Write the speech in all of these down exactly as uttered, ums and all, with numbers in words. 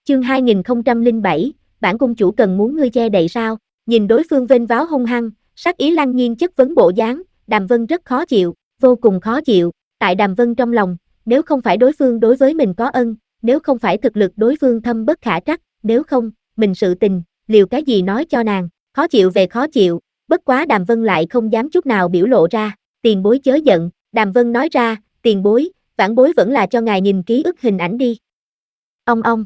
Chương hai nghìn không trăm lẻ bảy, bản cung chủ cần muốn ngươi che đậy sao? Nhìn đối phương vênh váo hung hăng, sắc ý lăng nhiên chất vấn bộ dáng, Đàm Vân rất khó chịu, vô cùng khó chịu. Tại Đàm Vân trong lòng, nếu không phải đối phương đối với mình có ân, nếu không phải thực lực đối phương thâm bất khả trắc, nếu không, mình sự tình, liều cái gì nói cho nàng, khó chịu về khó chịu, bất quá Đàm Vân lại không dám chút nào biểu lộ ra, tiền bối chớ giận, Đàm Vân nói ra, tiền bối, vãn bối vẫn là cho ngài nhìn ký ức hình ảnh đi. Ông ông.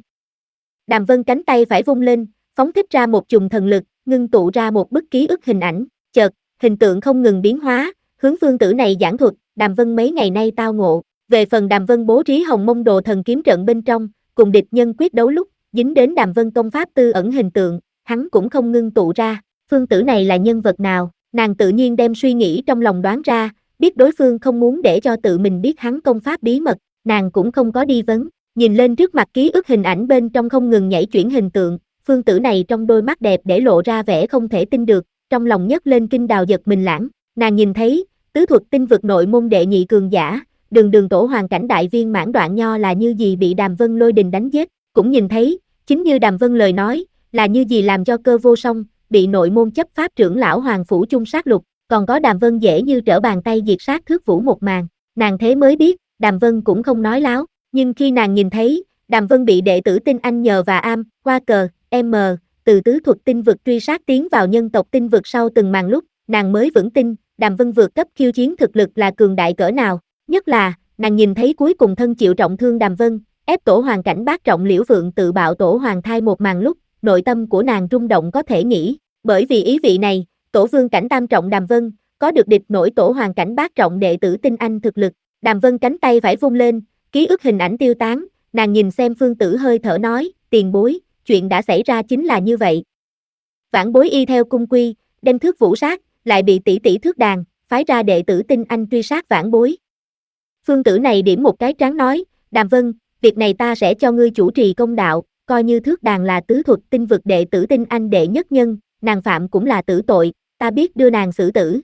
Đàm Vân cánh tay phải vung lên, phóng thích ra một chùm thần lực, ngưng tụ ra một bức ký ức hình ảnh, chợt, hình tượng không ngừng biến hóa, hướng phương tử này giảng thuật, Đàm Vân mấy ngày nay tao ngộ, về phần Đàm Vân bố trí Hồng Mông Đồ Thần kiếm trận bên trong, cùng địch nhân quyết đấu lúc, dính đến Đàm Vân công pháp tư ẩn hình tượng, hắn cũng không ngưng tụ ra, phương tử này là nhân vật nào, nàng tự nhiên đem suy nghĩ trong lòng đoán ra, biết đối phương không muốn để cho tự mình biết hắn công pháp bí mật, nàng cũng không có đi vấn. Nhìn lên trước mặt ký ức hình ảnh bên trong không ngừng nhảy chuyển hình tượng, phương tử này trong đôi mắt đẹp để lộ ra vẻ không thể tin được, trong lòng nhấc lên kinh đào giật mình lãng, nàng nhìn thấy, tứ thuật tinh vực nội môn đệ nhị cường giả, đường đường tổ hoàng cảnh đại viên mãn Đoạn Nho là như gì bị Đàm Vân lôi đình đánh giết, cũng nhìn thấy, chính như Đàm Vân lời nói, là như gì làm cho Cơ Vô Song, bị nội môn chấp pháp trưởng lão Hoàng Phủ chung sát lục, còn có Đàm Vân dễ như trở bàn tay diệt sát Thước Vũ một màn, nàng thế mới biết, Đàm Vân cũng không nói láo. Nhưng khi nàng nhìn thấy, Đàm Vân bị đệ tử Tinh Anh nhờ và am, qua cờ, M, từ tứ thuật tinh vực truy sát tiến vào nhân tộc tinh vực sau từng màn lúc, nàng mới vững tin, Đàm Vân vượt cấp khiêu chiến thực lực là cường đại cỡ nào, nhất là, nàng nhìn thấy cuối cùng thân chịu trọng thương Đàm Vân, ép tổ hoàng cảnh bát trọng Liễu Vượng tự bạo tổ hoàng thai một màn lúc, nội tâm của nàng rung động có thể nghĩ, bởi vì ý vị này, tổ vương cảnh tam trọng Đàm Vân, có được địch nổi tổ hoàng cảnh bát trọng đệ tử Tinh Anh thực lực, Đàm Vân cánh tay phải vung lên, ký ức hình ảnh tiêu tán, nàng nhìn xem phương tử hơi thở nói, tiền bối, chuyện đã xảy ra chính là như vậy. Vãn bối y theo cung quy, đem Thước Vũ sát, lại bị tỷ tỷ Thước Đàn, phái ra đệ tử Tinh Anh truy sát vãn bối. Phương tử này điểm một cái trán nói, Đàm Vân, việc này ta sẽ cho ngươi chủ trì công đạo, coi như Thước Đàn là tứ thuật tinh vực đệ tử Tinh Anh đệ nhất nhân, nàng phạm cũng là tử tội, ta biết đưa nàng xử tử.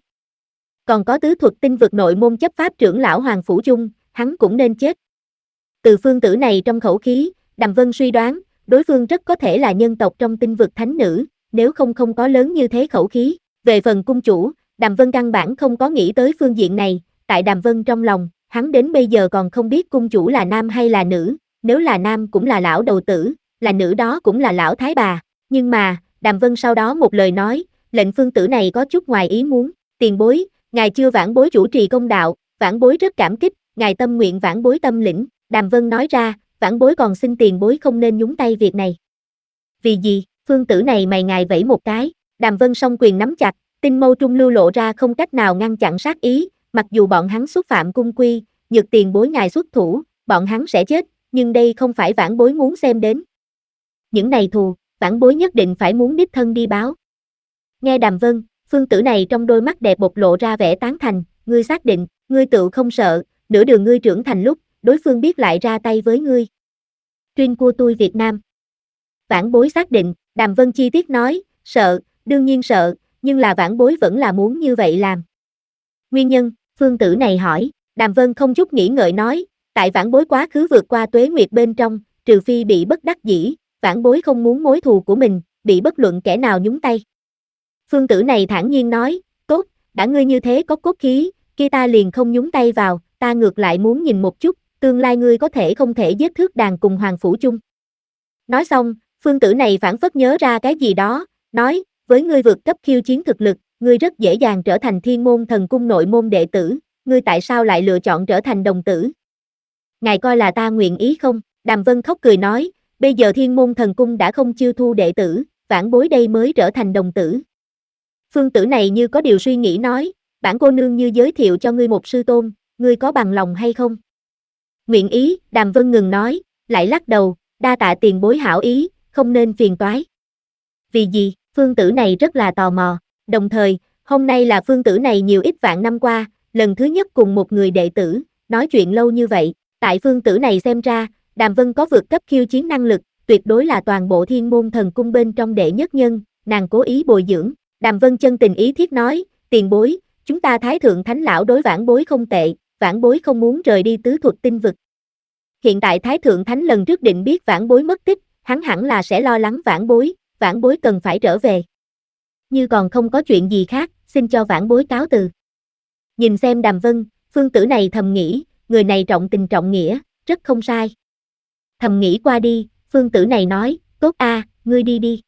Còn có tứ thuật tinh vực nội môn chấp pháp trưởng lão Hoàng Phủ Chung, hắn cũng nên chết. Từ phương tử này trong khẩu khí, Đàm Vân suy đoán, đối phương rất có thể là nhân tộc trong tinh vực thánh nữ, nếu không không có lớn như thế khẩu khí. Về phần cung chủ, Đàm Vân căn bản không có nghĩ tới phương diện này, tại Đàm Vân trong lòng, hắn đến bây giờ còn không biết cung chủ là nam hay là nữ, nếu là nam cũng là lão đầu tử, là nữ đó cũng là lão thái bà. Nhưng mà, Đàm Vân sau đó một lời nói, lệnh phương tử này có chút ngoài ý muốn, tiền bối, ngài chưa vãn bối chủ trì công đạo, vãn bối rất cảm kích, ngài tâm nguyện vãn bối tâm lĩnh. Đàm Vân nói ra, vãn bối còn xin tiền bối không nên nhúng tay việc này. Vì gì, phương tử này mày ngài vẫy một cái, Đàm Vân song quyền nắm chặt, tinh mâu trung lưu lộ ra không cách nào ngăn chặn sát ý, mặc dù bọn hắn xúc phạm cung quy, nhược tiền bối ngài xuất thủ, bọn hắn sẽ chết, nhưng đây không phải vãn bối muốn xem đến. Những này thù, vãn bối nhất định phải muốn đích thân đi báo. Nghe Đàm Vân, phương tử này trong đôi mắt đẹp bộc lộ ra vẻ tán thành, ngươi xác định, ngươi tự không sợ, nửa đường ngươi trưởng thành lúc, đối phương biết lại ra tay với ngươi. Truyên của tôi Việt Nam. Vãn bối xác định, Đàm Vân chi tiết nói, sợ, đương nhiên sợ, nhưng là vãn bối vẫn là muốn như vậy làm. Nguyên nhân, phương tử này hỏi, Đàm Vân không chút nghĩ ngợi nói, tại vãn bối quá khứ vượt qua tuế nguyệt bên trong, trừ phi bị bất đắc dĩ, vãn bối không muốn mối thù của mình, bị bất luận kẻ nào nhúng tay. Phương tử này thản nhiên nói, tốt, đã ngươi như thế có cốt khí, kia ta liền không nhúng tay vào, ta ngược lại muốn nhìn một chút, tương lai ngươi có thể không thể giết Thước Đàn cùng Hoàng Phủ Chung. Nói xong, phương tử này phản phất nhớ ra cái gì đó, nói, với ngươi vượt cấp khiêu chiến thực lực, ngươi rất dễ dàng trở thành Thiên Môn Thần Cung nội môn đệ tử, ngươi tại sao lại lựa chọn trở thành đồng tử? Ngài coi là ta nguyện ý không? Đàm Vân khóc cười nói, bây giờ Thiên Môn Thần Cung đã không chiêu thu đệ tử, vãn bối đây mới trở thành đồng tử. Phương tử này như có điều suy nghĩ nói, bản cô nương như giới thiệu cho ngươi một sư tôn, ngươi có bằng lòng hay không? Nguyện ý, Đàm Vân ngừng nói, lại lắc đầu, đa tạ tiền bối hảo ý, không nên phiền toái. Vì gì, phương tử này rất là tò mò, đồng thời, hôm nay là phương tử này nhiều ít vạn năm qua, lần thứ nhất cùng một người đệ tử, nói chuyện lâu như vậy, tại phương tử này xem ra, Đàm Vân có vượt cấp khiêu chiến năng lực, tuyệt đối là toàn bộ Thiên Môn Thần Cung bên trong đệ nhất nhân, nàng cố ý bồi dưỡng, Đàm Vân chân tình ý thiết nói, tiền bối, chúng ta Thái Thượng Thánh Lão đối vãn bối không tệ, vãn bối không muốn rời đi tứ thuật tinh vực. Hiện tại Thái Thượng Thánh lần trước định biết vãn bối mất tích, hắn hẳn là sẽ lo lắng vãn bối, vãn bối cần phải trở về. Như còn không có chuyện gì khác, xin cho vãn bối cáo từ. Nhìn xem Đàm Vân, Phương Tử này thầm nghĩ, người này trọng tình trọng nghĩa, rất không sai. Thầm nghĩ qua đi, Phương Tử này nói, tốt a, ngươi đi đi.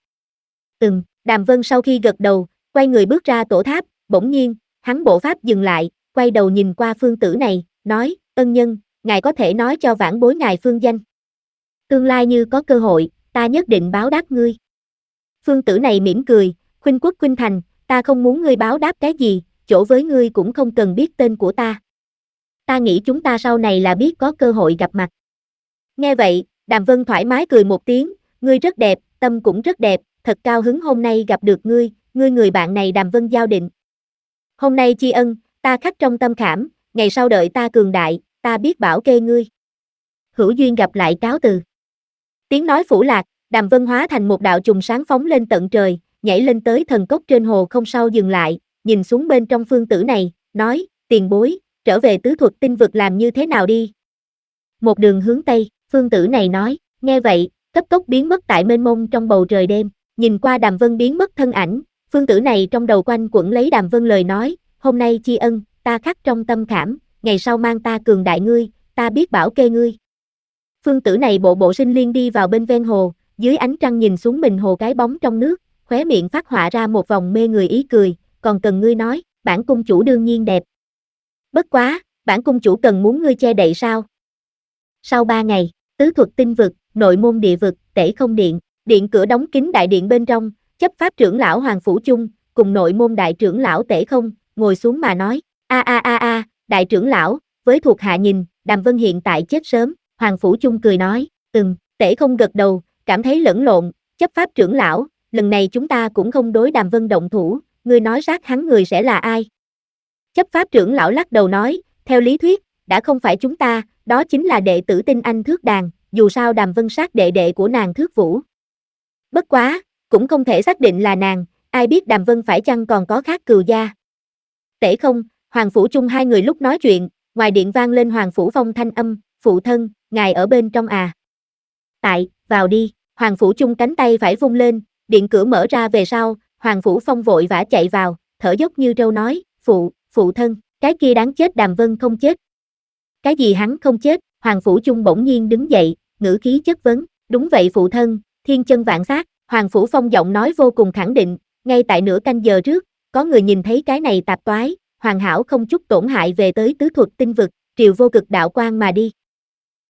Ừm, Đàm Vân sau khi gật đầu, quay người bước ra tổ tháp, bỗng nhiên, hắn bộ pháp dừng lại, quay đầu nhìn qua Phương Tử này, nói, ân nhân, ngài có thể nói cho vãn bối ngài phương danh. Tương lai như có cơ hội, ta nhất định báo đáp ngươi. Phương Tử này mỉm cười, khuynh quốc khuynh thành, ta không muốn ngươi báo đáp cái gì, chỗ với ngươi cũng không cần biết tên của ta. Ta nghĩ chúng ta sau này là biết có cơ hội gặp mặt. Nghe vậy, Đàm Vân thoải mái cười một tiếng, ngươi rất đẹp, tâm cũng rất đẹp, thật cao hứng hôm nay gặp được ngươi, ngươi người bạn này Đàm Vân giao định. Hôm nay tri ân, ta khắc trong tâm khảm, ngày sau đợi ta cường đại, ta biết bảo kê ngươi. Hữu duyên gặp lại cáo từ. Tiếng nói phủ lạc, Đàm Vân hóa thành một đạo trùng sáng phóng lên tận trời, nhảy lên tới thần cốc trên hồ không sau dừng lại, nhìn xuống bên trong Phương Tử này, nói, tiền bối, trở về tứ thuật tinh vực làm như thế nào đi. Một đường hướng Tây, Phương Tử này nói, nghe vậy, cấp tốc biến mất tại mênh mông trong bầu trời đêm, nhìn qua Đàm Vân biến mất thân ảnh, Phương Tử này trong đầu quanh quẩn lấy Đàm Vân lời nói, hôm nay tri ân, ta khắc trong tâm khảm, ngày sau mang ta cường đại ngươi, ta biết bảo kê ngươi. Phương Tử này bộ bộ sinh liên đi vào bên ven hồ, dưới ánh trăng nhìn xuống mình hồ cái bóng trong nước, khóe miệng phát họa ra một vòng mê người ý cười, còn cần ngươi nói, bản cung chủ đương nhiên đẹp. Bất quá, bản cung chủ cần muốn ngươi che đậy sao? Sau ba ngày, tứ thuật tinh vực, nội môn địa vực, Tể Không Điện, điện cửa đóng kín đại điện bên trong, chấp pháp trưởng lão Hoàng Phủ Chung, cùng nội môn đại trưởng lão Tể Không, ngồi xuống mà nói, a a a a, đại trưởng lão, với thuộc hạ nhìn, Đàm Vân hiện tại chết sớm, Hoàng Phủ Chung cười nói, ừm, Tể Không gật đầu, cảm thấy lẫn lộn, chấp pháp trưởng lão, lần này chúng ta cũng không đối Đàm Vân động thủ, ngươi nói sát hắn người sẽ là ai? Chấp pháp trưởng lão lắc đầu nói, theo lý thuyết, đã không phải chúng ta, đó chính là đệ tử Tinh Anh Thước Đàn, dù sao Đàm Vân sát đệ đệ của nàng Thước Vũ. Bất quá, cũng không thể xác định là nàng, ai biết Đàm Vân phải chăng còn có khác cừu gia. Tể Không, Hoàng Phủ Chung hai người lúc nói chuyện, ngoài điện vang lên Hoàng Phủ Phong thanh âm, phụ thân, ngài ở bên trong à? Tại, vào đi, Hoàng Phủ Chung cánh tay phải vung lên, điện cửa mở ra về sau, Hoàng Phủ Phong vội vã chạy vào, thở dốc như trâu nói, phụ, phụ thân, cái kia đáng chết Đàm Vân không chết. Cái gì hắn không chết, Hoàng Phủ Chung bỗng nhiên đứng dậy, ngữ khí chất vấn, đúng vậy phụ thân, thiên chân vạn sát, Hoàng Phủ Phong giọng nói vô cùng khẳng định, ngay tại nửa canh giờ trước, có người nhìn thấy cái này tạp toái, hoàn hảo không chút tổn hại về tới tứ thuật tinh vực, triều vô cực đạo quang mà đi.